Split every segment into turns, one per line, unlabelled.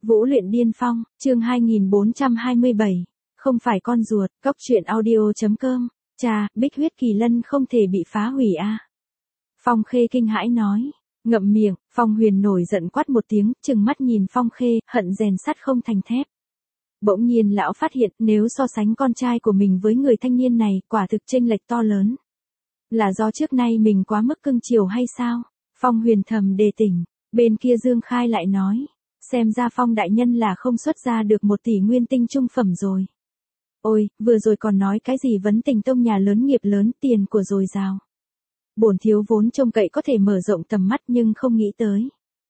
Vũ luyện điên phong, chương 2427. Không phải con ruột, Cốc truyện audio.com. Chà, Bích huyết kỳ lân không thể bị phá hủy a. Phong Khê kinh hãi nói. Ngậm miệng, Phong Huyền nổi giận quát một tiếng, trừng mắt nhìn Phong Khê, hận rèn sắt không thành thép. Bỗng nhiên lão phát hiện nếu so sánh con trai của mình với người thanh niên này, quả thực chênh lệch to lớn. Là do trước nay mình quá mức cưng chiều hay sao? Phong Huyền thầm đề tỉnh, bên kia Dương Khai lại nói. Xem ra Phong đại nhân là không xuất ra được 1 tỷ nguyên tinh trung phẩm rồi. Ôi, vừa rồi còn nói cái gì vấn tình tông nhà lớn nghiệp lớn tiền của dồi dào. Bổn thiếu vốn trông cậy có thể mở rộng tầm mắt nhưng không nghĩ tới.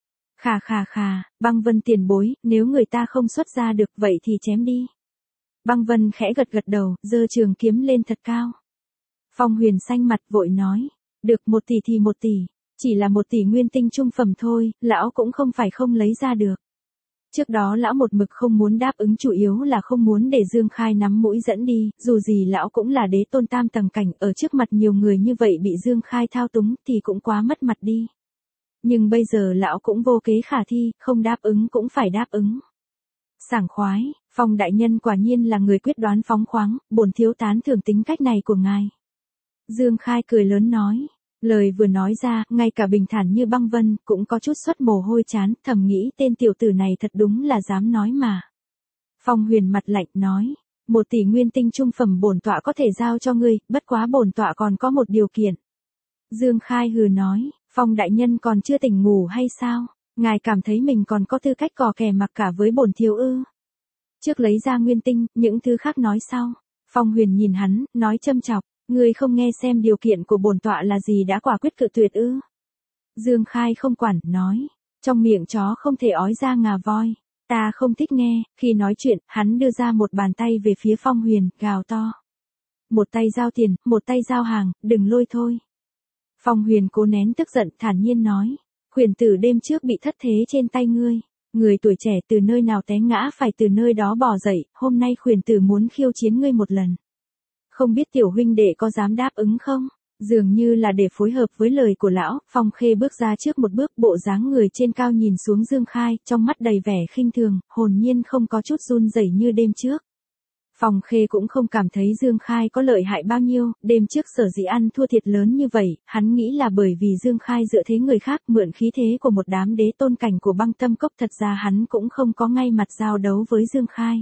Khà, Băng Vân tiền bối, nếu người ta không xuất ra được vậy thì chém đi. Băng Vân khẽ gật đầu, giơ trường kiếm lên thật cao. Phong Huyền xanh mặt vội nói, được 1 tỷ thì 1 tỷ, chỉ là 1 tỷ nguyên tinh trung phẩm thôi, lão cũng không phải không lấy ra được. Trước đó lão một mực không muốn đáp ứng chủ yếu là không muốn để Dương Khai nắm mũi dẫn đi, dù gì lão cũng là đế tôn tam tầng cảnh, ở trước mặt nhiều người như vậy bị Dương Khai thao túng thì cũng quá mất mặt đi. Nhưng bây giờ lão cũng vô kế khả thi, không đáp ứng cũng phải đáp ứng. Sảng khoái, Phong đại nhân quả nhiên là người quyết đoán phóng khoáng, bổn thiếu tán thưởng tính cách này của ngài. Dương Khai cười lớn nói. Lời vừa nói ra, ngay cả bình thản như Băng Vân, cũng có chút xuất mồ hôi chán, thầm nghĩ tên tiểu tử này thật đúng là dám nói mà. Phong Huyền mặt lạnh nói, 1 tỷ nguyên tinh trung phẩm bổn tọa có thể giao cho ngươi, bất quá bổn tọa còn có một điều kiện. Dương Khai hừ nói, Phong đại nhân còn chưa tỉnh ngủ hay sao? Ngài cảm thấy mình còn có tư cách cò kè mặc cả với bổn thiếu ư? Trước lấy ra nguyên tinh, những thứ khác nói sau. Phong Huyền nhìn hắn, nói châm chọc. Ngươi không nghe xem điều kiện của bổn tọa là gì đã quả quyết cự tuyệt ư? Dương Khai không quản, nói, trong miệng chó không thể ói ra ngà voi, ta không thích nghe. Khi nói chuyện, hắn đưa ra một bàn tay về phía Phong Huyền, gào to. Một tay giao tiền, một tay giao hàng, đừng lôi thôi. Phong Huyền cố nén tức giận, thản nhiên nói, khuyển tử đêm trước bị thất thế trên tay ngươi. Người tuổi trẻ từ nơi nào té ngã phải từ nơi đó bò dậy, hôm nay khuyển tử muốn khiêu chiến ngươi một lần. Không biết tiểu huynh đệ có dám đáp ứng không? Dường như là để phối hợp với lời của lão, Phong Khê bước ra trước một bước, bộ dáng người trên cao nhìn xuống Dương Khai, trong mắt đầy vẻ khinh thường, hồn nhiên không có chút run rẩy như đêm trước. Phong Khê cũng không cảm thấy Dương Khai có lợi hại bao nhiêu, đêm trước sở dĩ ăn thua thiệt lớn như vậy, hắn nghĩ là bởi vì Dương Khai dựa thế người khác, mượn khí thế của một đám đế tôn cảnh của Băng Tâm Cốc, thật ra hắn cũng không có ngay mặt giao đấu với Dương Khai.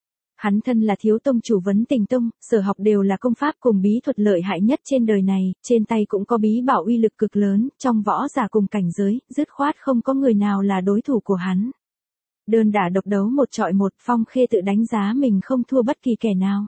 Hắn thân là thiếu tông chủ Vấn Tình Tông, sở học đều là công pháp cùng bí thuật lợi hại nhất trên đời này, trên tay cũng có bí bảo uy lực cực lớn, trong võ giả cùng cảnh giới, dứt khoát không có người nào là đối thủ của hắn. Đơn đả độc đấu 1 chọi 1, Phong Khê tự đánh giá mình không thua bất kỳ kẻ nào.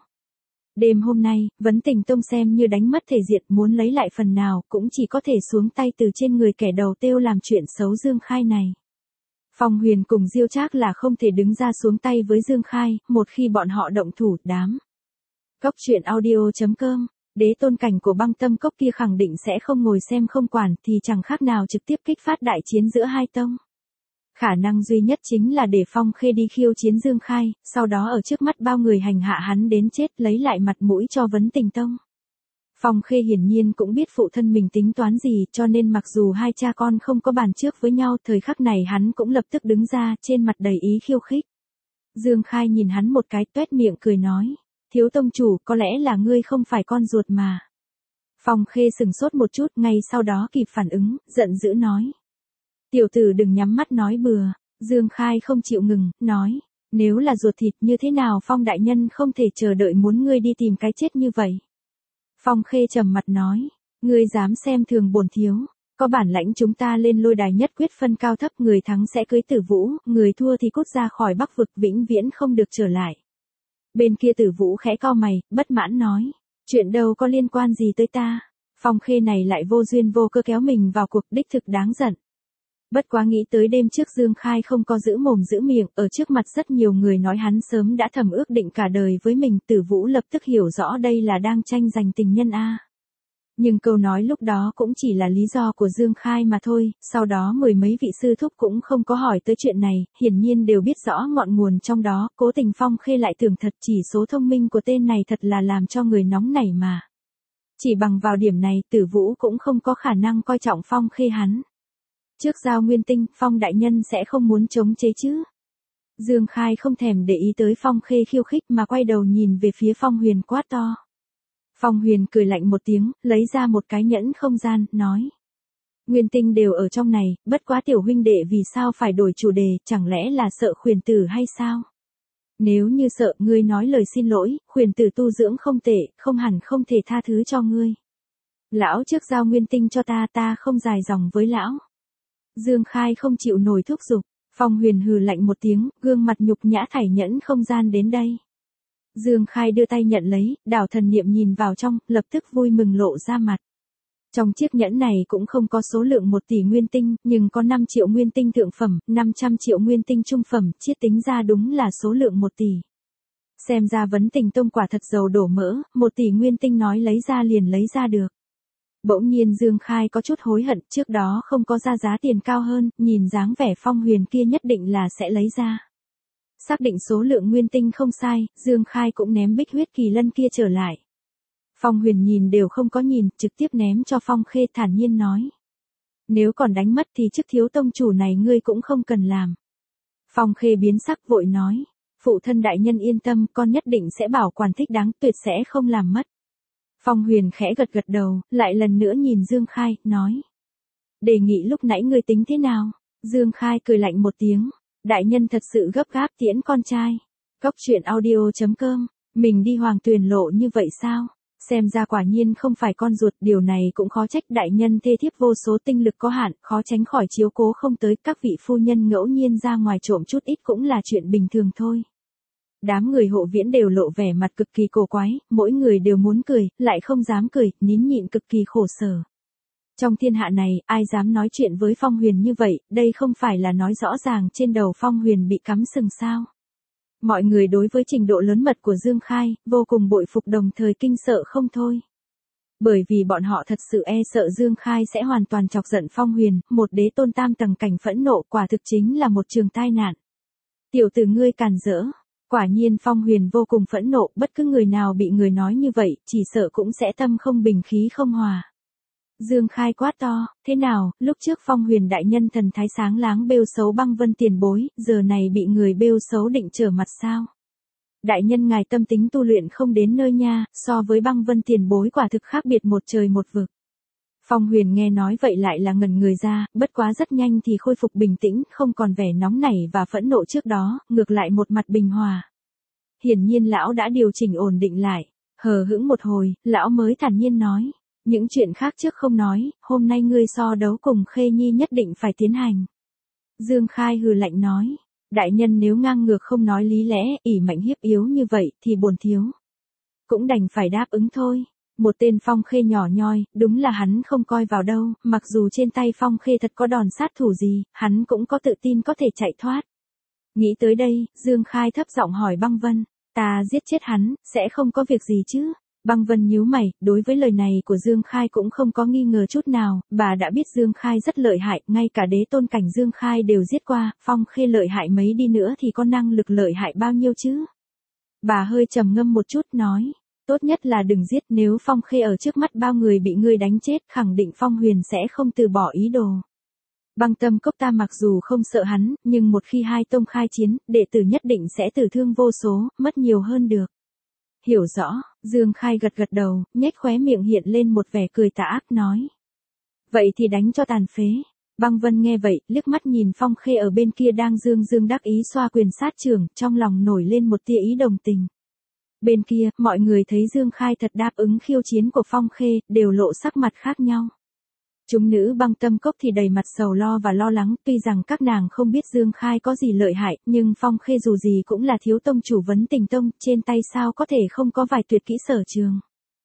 Đêm hôm nay, Vấn Tình Tông xem như đánh mất thể diện, muốn lấy lại phần nào, cũng chỉ có thể xuống tay từ trên người kẻ đầu têu làm chuyện xấu Dương Khai này. Phong Huyền cùng Diêu Trác là không thể đứng ra xuống tay với Dương Khai, một khi bọn họ động thủ, đám. Cốc truyện audio.com, đế tôn cảnh của Băng Tâm Cốc kia khẳng định sẽ không ngồi xem không quản, thì chẳng khác nào trực tiếp kích phát đại chiến giữa hai tông. Khả năng duy nhất chính là để Phong Khê đi khiêu chiến Dương Khai, sau đó ở trước mắt bao người hành hạ hắn đến chết, lấy lại mặt mũi cho Vấn Tình Tông. Phong Khê hiển nhiên cũng biết phụ thân mình tính toán gì, cho nên mặc dù hai cha con không có bàn trước với nhau, thời khắc này hắn cũng lập tức đứng ra, trên mặt đầy ý khiêu khích. Dương Khai nhìn hắn một cái, toét miệng cười nói, thiếu tông chủ, có lẽ là ngươi không phải con ruột mà. Phong Khê sừng sốt một chút, ngay sau đó kịp phản ứng, giận dữ nói. Tiểu tử đừng nhắm mắt nói bừa. Dương Khai không chịu ngừng, nói, nếu là ruột thịt như thế nào Phong đại nhân không thể chờ đợi muốn ngươi đi tìm cái chết như vậy. Phong Khê trầm mặt nói, ngươi dám xem thường bổn thiếu, có bản lãnh chúng ta lên lôi đài nhất quyết phân cao thấp, người thắng sẽ cưới Tử Vũ, người thua thì cút ra khỏi Bắc vực, vĩnh viễn không được trở lại. Bên kia Tử Vũ khẽ cau mày, bất mãn nói, chuyện đâu có liên quan gì tới ta. Phong Khê này lại vô duyên vô cớ kéo mình vào cuộc, đích thực đáng giận. Bất quá nghĩ tới đêm trước Dương Khai không có giữ mồm giữ miệng, ở trước mặt rất nhiều người nói hắn sớm đã thầm ước định cả đời với mình, Tử Vũ lập tức hiểu rõ đây là đang tranh giành tình nhân a. Nhưng câu nói lúc đó cũng chỉ là lý do của Dương Khai mà thôi, sau đó 10 mấy vị sư thúc cũng không có hỏi tới chuyện này, hiển nhiên đều biết rõ ngọn nguồn trong đó, cố tình Phong Khê lại tưởng thật, chỉ số thông minh của tên này thật là làm cho người nóng nảy mà. Chỉ bằng vào điểm này, Tử Vũ cũng không có khả năng coi trọng Phong Khê hắn. Trước giao nguyên tinh, Phong đại nhân sẽ không muốn chống chế chứ? Dương Khai không thèm để ý tới Phong Khê khiêu khích mà quay đầu nhìn về phía Phong Huyền quát to. Phong Huyền cười lạnh một tiếng, lấy ra một cái nhẫn không gian, nói. Nguyên tinh đều ở trong này, bất quá tiểu huynh đệ vì sao phải đổi chủ đề, chẳng lẽ là sợ khuyển tử hay sao? Nếu như sợ, ngươi nói lời xin lỗi, khuyển tử tu dưỡng không tệ, không hẳn không thể tha thứ cho ngươi. Lão trước giao nguyên tinh cho ta không dài dòng với lão. Dương Khai không chịu nổi thúc giục, Phong Huyền hừ lạnh một tiếng, gương mặt nhục nhã thảy nhẫn không gian đến đây. Dương Khai đưa tay nhận lấy, đảo thần niệm nhìn vào trong, lập tức vui mừng lộ ra mặt. Trong chiếc nhẫn này cũng không có số lượng 1 tỷ nguyên tinh, nhưng có 5 triệu nguyên tinh thượng phẩm, 500 triệu nguyên tinh trung phẩm, chiết tính ra đúng là số lượng 1 tỷ. Xem ra Vấn Tình Tông quả thật giàu đổ mỡ, 1 tỷ nguyên tinh nói lấy ra liền lấy ra được. Bỗng nhiên Dương Khai có chút hối hận, trước đó không có ra giá tiền cao hơn, nhìn dáng vẻ Phong Huyền kia nhất định là sẽ lấy ra. Xác định số lượng nguyên tinh không sai, Dương Khai cũng ném Bích Huyết Kỳ Lân kia trở lại. Phong Huyền nhìn đều không có nhìn, trực tiếp ném cho Phong Khê, thản nhiên nói. Nếu còn đánh mất thì chức thiếu tông chủ này ngươi cũng không cần làm. Phong Khê biến sắc vội nói. Phụ thân đại nhân yên tâm, con nhất định sẽ bảo quản thích đáng, tuyệt sẽ không làm mất. Phong Huyền khẽ gật gật đầu, lại lần nữa nhìn Dương Khai, nói. Đề nghị lúc nãy ngươi tính thế nào? Dương Khai cười lạnh một tiếng. Đại nhân thật sự gấp gáp tiễn con trai. Cốc truyện audio.com, mình đi Hoàng Tuyền lộ như vậy sao? Xem ra quả nhiên không phải con ruột, điều này cũng khó trách đại nhân thê thiếp vô số tinh lực có hạn, khó tránh khỏi chiếu cố không tới, các vị phu nhân ngẫu nhiên ra ngoài trộm chút ít cũng là chuyện bình thường thôi. Đám người Hộ Viễn đều lộ vẻ mặt cực kỳ cổ quái, mỗi người đều muốn cười, lại không dám cười, nín nhịn cực kỳ khổ sở. Trong thiên hạ này, ai dám nói chuyện với Phong Huyền như vậy, đây không phải là nói rõ ràng trên đầu Phong Huyền bị cắm sừng sao. Mọi người đối với trình độ lớn mật của Dương Khai, vô cùng bội phục đồng thời kinh sợ không thôi. Bởi vì bọn họ thật sự e sợ Dương Khai sẽ hoàn toàn chọc giận Phong Huyền, một đế tôn tam tầng cảnh phẫn nộ quả thực chính là một trường tai nạn. Tiểu tử ngươi càn rỡ. Quả nhiên Phong Huyền vô cùng phẫn nộ, bất cứ người nào bị người nói như vậy, chỉ sợ cũng sẽ tâm không bình khí không hòa. Dương Khai quát to, thế nào, lúc trước Phong Huyền đại nhân thần thái sáng láng bêu xấu Băng Vân tiền bối, giờ này bị người bêu xấu định trở mặt sao? Đại nhân ngài tâm tính tu luyện không đến nơi nha, so với Băng Vân tiền bối quả thực khác biệt một trời một vực. Phong Huyền nghe nói vậy lại là ngẩn người ra, bất quá rất nhanh thì khôi phục bình tĩnh, không còn vẻ nóng nảy và phẫn nộ trước đó, ngược lại một mặt bình hòa. Hiển nhiên lão đã điều chỉnh ổn định lại, hờ hững một hồi, lão mới thản nhiên nói. Những chuyện khác trước không nói, hôm nay ngươi so đấu cùng Khê Nhi nhất định phải tiến hành. Dương Khai hừ lạnh nói, đại nhân nếu ngang ngược không nói lý lẽ, ỷ mạnh hiếp yếu như vậy, thì bổn thiếu cũng đành phải đáp ứng thôi. Một tên Phong Khê nhỏ nhoi, đúng là hắn không coi vào đâu, mặc dù trên tay Phong Khê thật có đòn sát thủ gì, hắn cũng có tự tin có thể chạy thoát. Nghĩ tới đây, Dương Khai thấp giọng hỏi Băng Vân, ta giết chết hắn, sẽ không có việc gì chứ? Băng Vân nhíu mày, đối với lời này của Dương Khai cũng không có nghi ngờ chút nào, bà đã biết Dương Khai rất lợi hại, ngay cả đế tôn cảnh Dương Khai đều giết qua, Phong Khê lợi hại mấy đi nữa thì có năng lực lợi hại bao nhiêu chứ? Bà hơi trầm ngâm một chút nói, tốt nhất là đừng giết, nếu Phong Khê ở trước mắt bao người bị ngươi đánh chết, khẳng định Phong Huyền sẽ không từ bỏ ý đồ. Băng Tâm Cốc ta mặc dù không sợ hắn, nhưng một khi hai tông khai chiến, đệ tử nhất định sẽ tử thương vô số, mất nhiều hơn được. Hiểu rõ, Dương Khai gật gật đầu, nhếch khóe miệng hiện lên một vẻ cười tà ác nói. Vậy thì đánh cho tàn phế. Băng Vân nghe vậy, liếc mắt nhìn Phong Khê ở bên kia đang dương dương đắc ý xoa quyền sát trường, trong lòng nổi lên một tia ý đồng tình. Bên kia, mọi người thấy Dương Khai thật đáp ứng khiêu chiến của Phong Khê, đều lộ sắc mặt khác nhau. Chúng nữ Băng Tâm Cốc thì đầy mặt sầu lo và lo lắng, tuy rằng các nàng không biết Dương Khai có gì lợi hại, nhưng Phong Khê dù gì cũng là thiếu tông chủ Vấn Tình Tông, trên tay sao có thể không có vài tuyệt kỹ sở trường.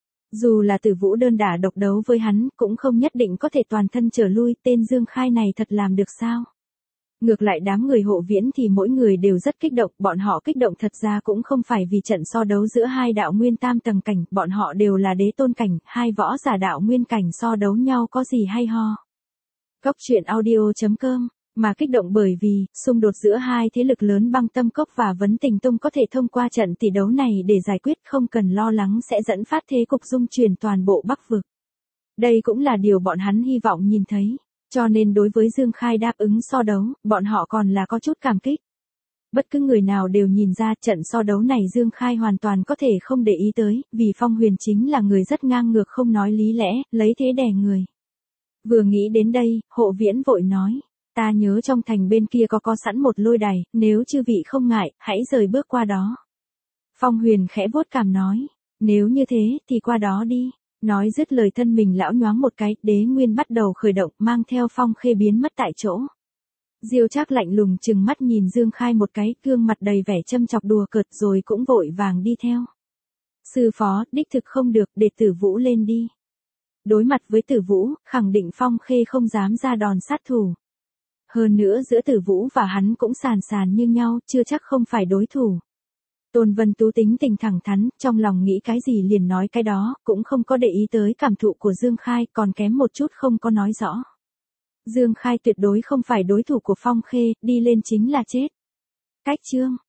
Dù là Tử Vũ đơn đả độc đấu với hắn, cũng không nhất định có thể toàn thân trở lui, tên Dương Khai này thật làm được sao? Ngược lại đám người Hộ Viễn thì mỗi người đều rất kích động, bọn họ kích động thật ra cũng không phải vì trận so đấu giữa hai đạo nguyên tam tầng cảnh, bọn họ đều là đế tôn cảnh, hai võ giả đạo nguyên cảnh so đấu nhau có gì hay ho. Cốc truyện audio.com, mà kích động bởi vì, xung đột giữa hai thế lực lớn Băng Tâm Cốc và Vấn Tình Tông có thể thông qua trận tỷ đấu này để giải quyết, không cần lo lắng sẽ dẫn phát thế cục dung chuyển toàn bộ Bắc vực. Đây cũng là điều bọn hắn hy vọng nhìn thấy. Cho nên đối với Dương Khai đáp ứng so đấu, bọn họ còn là có chút cảm kích. Bất cứ người nào đều nhìn ra trận so đấu này Dương Khai hoàn toàn có thể không để ý tới, vì Phong Huyền chính là người rất ngang ngược không nói lý lẽ, lấy thế đè người. Vừa nghĩ đến đây, Hộ Viễn vội nói, ta nhớ trong thành bên kia có sẵn một lôi đài, nếu chư vị không ngại, hãy rời bước qua đó. Phong Huyền khẽ vuốt cằm nói, nếu như thế thì qua đó đi. Nói dứt lời thân mình lão nhoáng một cái, Đế Nguyên bắt đầu khởi động, mang theo Phong Khê biến mất tại chỗ. Diêu Trác lạnh lùng trừng mắt nhìn Dương Khai một cái, gương mặt đầy vẻ châm chọc đùa cợt rồi cũng vội vàng đi theo. Sư phó, đích thực không được, để Tử Vũ lên đi. Đối mặt với Tử Vũ, khẳng định Phong Khê không dám ra đòn sát thủ. Hơn nữa giữa Tử Vũ và hắn cũng sàn sàn như nhau, chưa chắc không phải đối thủ. Tôn Vân Tú tính tình thẳng thắn, trong lòng nghĩ cái gì liền nói cái đó, cũng không có để ý tới cảm thụ của Dương Khai, còn kém một chút không có nói rõ. Dương Khai tuyệt đối không phải đối thủ của Phong Khê, đi lên chính là chết. Cách chương